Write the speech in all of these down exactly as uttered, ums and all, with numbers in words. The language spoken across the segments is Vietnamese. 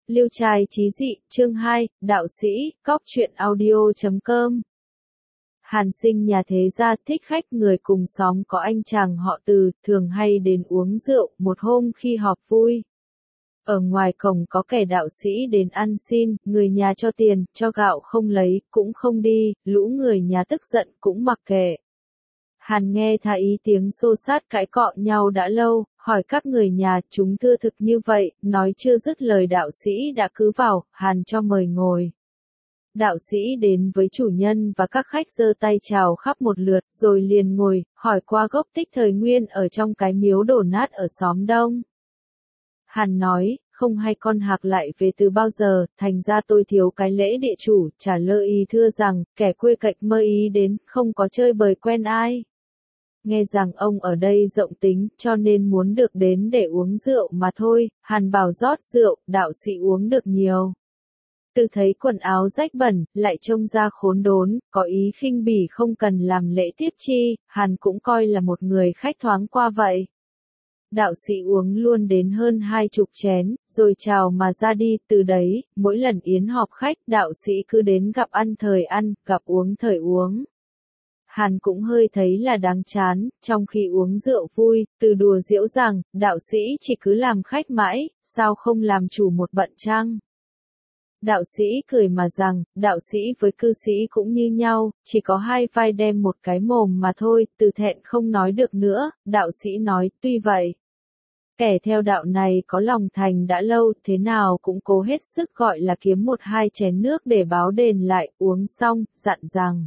Liêu trai chí dị, chương hai, đạo sĩ, cóc truyện audio chấm com. Hàn Sinh nhà thế gia thích khách, người cùng xóm có anh chàng họ Từ, thường hay đến uống rượu. Một hôm khi họp vui, ở ngoài cổng có kẻ đạo sĩ đến ăn xin, người nhà cho tiền, cho gạo không lấy, cũng không đi, lũ người nhà tức giận cũng mặc kệ. Hàn nghe thấy ý tiếng xô xát cãi cọ nhau đã lâu, hỏi các người nhà, chúng thưa thực như vậy, nói chưa dứt lời đạo sĩ đã cứ vào, Hàn cho mời ngồi. Đạo sĩ đến với chủ nhân và các khách giơ tay chào khắp một lượt, rồi liền ngồi, hỏi qua gốc tích thời nguyên ở trong cái miếu đổ nát ở xóm Đông. Hàn nói, không hay con Hạc lại về từ bao giờ, thành ra tôi thiếu cái lễ địa chủ, trả lời ý thưa rằng, kẻ quê cạnh mơ ý đến, không có chơi bời quen ai. Nghe rằng ông ở đây rộng tính, cho nên muốn được đến để uống rượu mà thôi. Hàn bảo rót rượu, đạo sĩ uống được nhiều. Từ thấy quần áo rách bẩn, lại trông ra khốn đốn, có ý khinh bỉ không cần làm lễ tiếp chi, Hàn cũng coi là một người khách thoáng qua vậy. Đạo sĩ uống luôn đến hơn hai chục chén, rồi chào mà ra đi. Từ đấy, mỗi lần yến họp khách, đạo sĩ cứ đến gặp ăn thời ăn, gặp uống thời uống. Hàn cũng hơi thấy là đáng chán, trong khi uống rượu vui, Từ đùa giễu rằng, đạo sĩ chỉ cứ làm khách mãi, sao không làm chủ một bận chăng? Đạo sĩ cười mà rằng, đạo sĩ với cư sĩ cũng như nhau, chỉ có hai vai đem một cái mồm mà thôi. Từ thẹn không nói được nữa, đạo sĩ nói, tuy vậy, kẻ theo đạo này có lòng thành đã lâu, thế nào cũng cố hết sức gọi là kiếm một hai chén nước để báo đền lại. Uống xong, dặn rằng,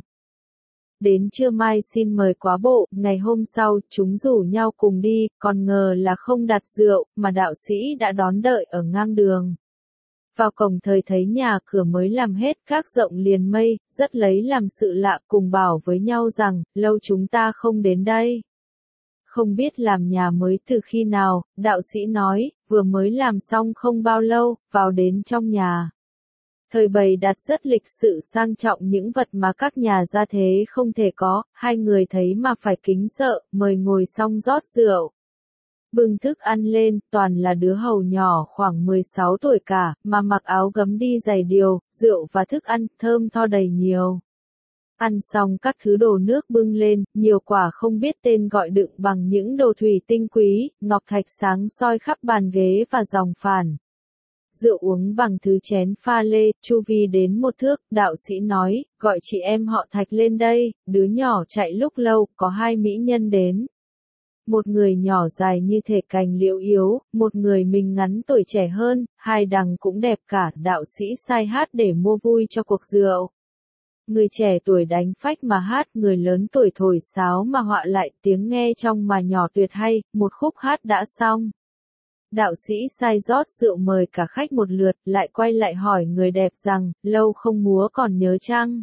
đến trưa mai xin mời quá bộ. Ngày hôm sau, chúng rủ nhau cùng đi, còn ngờ là không đặt rượu, mà đạo sĩ đã đón đợi ở ngang đường. Vào cổng thời thấy nhà cửa mới làm hết, các rộng liền mây, rất lấy làm sự lạ, cùng bảo với nhau rằng, lâu chúng ta không đến đây. Không biết làm nhà mới từ khi nào, đạo sĩ nói, vừa mới làm xong không bao lâu, vào đến trong nhà. Thời bày đặt rất lịch sự sang trọng, những vật mà các nhà gia thế không thể có, hai người thấy mà phải kính sợ, mời ngồi xong rót rượu. Bưng thức ăn lên, toàn là đứa hầu nhỏ khoảng mười sáu tuổi cả, mà mặc áo gấm đi giày điều, rượu và thức ăn, thơm tho đầy nhiều. Ăn xong các thứ đồ nước bưng lên, nhiều quả không biết tên gọi đựng bằng những đồ thủy tinh quý, ngọc thạch sáng soi khắp bàn ghế và dòng phản. Rượu uống bằng thứ chén pha lê, chu vi đến một thước, đạo sĩ nói, gọi chị em họ Thạch lên đây. Đứa nhỏ chạy lúc lâu, có hai mỹ nhân đến. Một người nhỏ dài như thể cành liễu yếu, một người mình ngắn tuổi trẻ hơn, hai đằng cũng đẹp cả. Đạo sĩ sai hát để mua vui cho cuộc rượu. Người trẻ tuổi đánh phách mà hát, người lớn tuổi thổi sáo mà họa lại, tiếng nghe trong mà nhỏ tuyệt hay, một khúc hát đã xong. Đạo sĩ sai rót rượu mời cả khách một lượt, lại quay lại hỏi người đẹp rằng, lâu không múa còn nhớ chăng?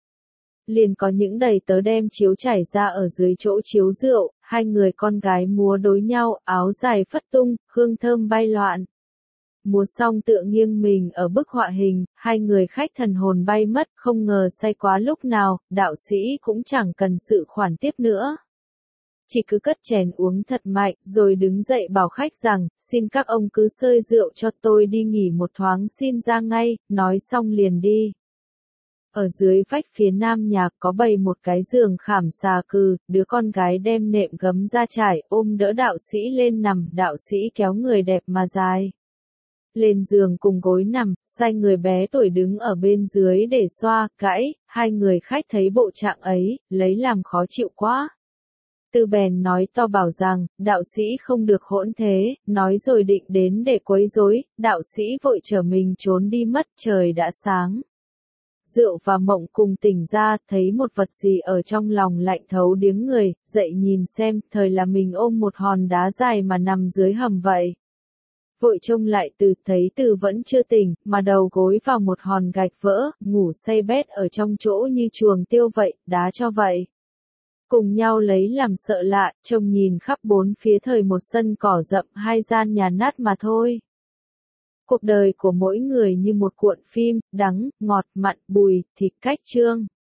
Liền có những đầy tớ đem chiếu trải ra ở dưới chỗ chiếu rượu, hai người con gái múa đối nhau, áo dài phất tung, hương thơm bay loạn. Múa xong tựa nghiêng mình ở bức họa hình, hai người khách thần hồn bay mất, không ngờ say quá lúc nào, đạo sĩ cũng chẳng cần sự khoản tiếp nữa. Chỉ cứ cất chén uống thật mạnh, rồi đứng dậy bảo khách rằng, xin các ông cứ sơi rượu cho tôi đi nghỉ một thoáng xin ra ngay, nói xong liền đi. Ở dưới vách phía nam nhà có bày một cái giường khảm xà cừ, đứa con gái đem nệm gấm ra trải, ôm đỡ đạo sĩ lên nằm, đạo sĩ kéo người đẹp mà dài lên giường cùng gối nằm, sai người bé tuổi đứng ở bên dưới để xoa, cãi. Hai người khách thấy bộ trạng ấy, lấy làm khó chịu quá. Từ bèn nói to bảo rằng, đạo sĩ không được hỗn thế, nói rồi định đến để quấy rối, đạo sĩ vội trở mình trốn đi mất, trời đã sáng. Rượu và mộng cùng tỉnh ra, thấy một vật gì ở trong lòng lạnh thấu điếng người, dậy nhìn xem, thời là mình ôm một hòn đá dài mà nằm dưới hầm vậy. Vội trông lại Từ, thấy Từ vẫn chưa tỉnh, mà đầu gối vào một hòn gạch vỡ, ngủ say bét ở trong chỗ như chuồng tiêu vậy, đá cho vậy. Cùng nhau lấy làm sợ lạ, trông nhìn khắp bốn phía thời một sân cỏ rậm, hai gian nhà nát mà thôi. Cuộc đời của mỗi người như một cuộn phim, đắng, ngọt, mặn, bùi, thịt cách chương.